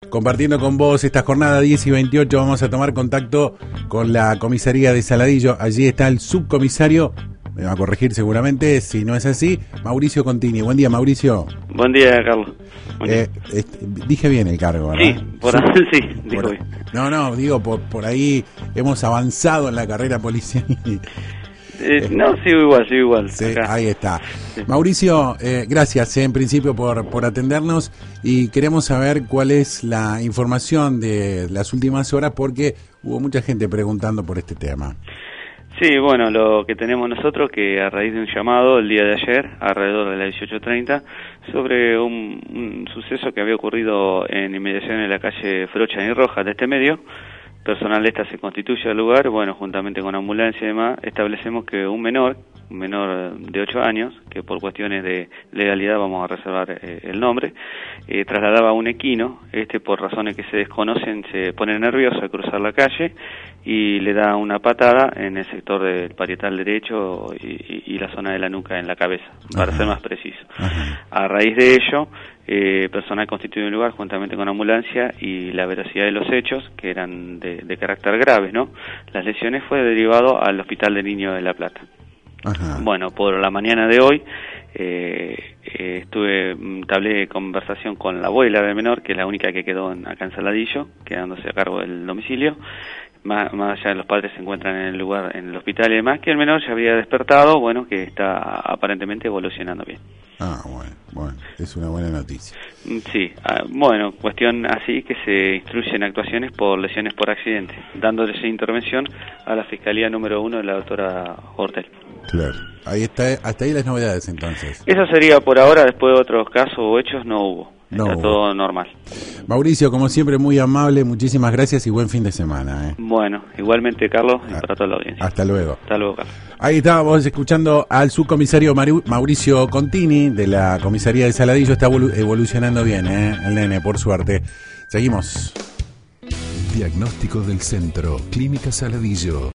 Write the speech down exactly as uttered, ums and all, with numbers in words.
compartiendo con vos esta jornada diez y veintiocho. Vamos a tomar contacto con la comisaría de Saladillo. Allí está el subcomisario, me va a corregir seguramente si no es así, Mauricio Contini. Buen día, Mauricio. Buen día, Carlos. Buen día. Eh, este, dije bien el cargo, ¿verdad? Sí, por ahí, sí, dijo por, bien. No, no, digo, por, por ahí hemos avanzado en la carrera policial. Eh, no, sigo igual, sigo igual. Sí, acá. ahí está. Sí. Mauricio, eh, gracias eh, en principio por, por atendernos y queremos saber cuál es la información de las últimas horas porque hubo mucha gente preguntando por este tema. Sí, bueno, lo que tenemos nosotros que a raíz de un llamado el día de ayer, alrededor de las dieciocho treinta, sobre un, un suceso que había ocurrido en inmediación en la calle Frocha y Rojas de este medio, personal de esta se constituye al lugar, bueno, juntamente con ambulancia y demás, establecemos que un menor, un menor de ocho años, que por cuestiones de legalidad vamos a reservar eh, el nombre, eh, trasladaba a un equino, este por razones que se desconocen se pone nervioso al cruzar la calle y le da una patada en el sector del parietal derecho y, y, y la zona de la nuca en la cabeza, para Ajá. ser más preciso. Ajá. A raíz de ello, Eh, personal constituye un lugar juntamente con ambulancia y la veracidad de los hechos, que eran de, de carácter grave, ¿no? Las lesiones fue derivado al Hospital de Niños de La Plata. Ajá. Bueno, por la mañana de hoy eh, eh, estuve, entablé conversación con la abuela del menor, que es la única que quedó en, acá en Saladillo, quedándose a cargo del domicilio. Más, más allá de los padres se encuentran en el lugar, en el hospital y demás, que el menor ya había despertado, bueno, que está aparentemente evolucionando bien. Ah, bueno, bueno, es una buena noticia. Sí, ah, bueno, cuestión así que se instruyen actuaciones por lesiones por accidente, dándole intervención a la Fiscalía número uno de la doctora Hortel. Claro, ahí está, hasta ahí las novedades entonces. Eso sería por ahora, después de otros casos o hechos no hubo. No Está hubo. todo normal. Mauricio, como siempre, muy amable, muchísimas gracias y buen fin de semana. ¿eh? Bueno, igualmente, Carlos, y para toda la audiencia. Hasta luego. Hasta luego, Carlos. Ahí estábamos escuchando al subcomisario Maru- Mauricio Contini de la comisaría de Saladillo. Está evolu- evolucionando bien, ¿eh? El nene, por suerte. Seguimos. Diagnóstico del Centro Clínica Saladillo.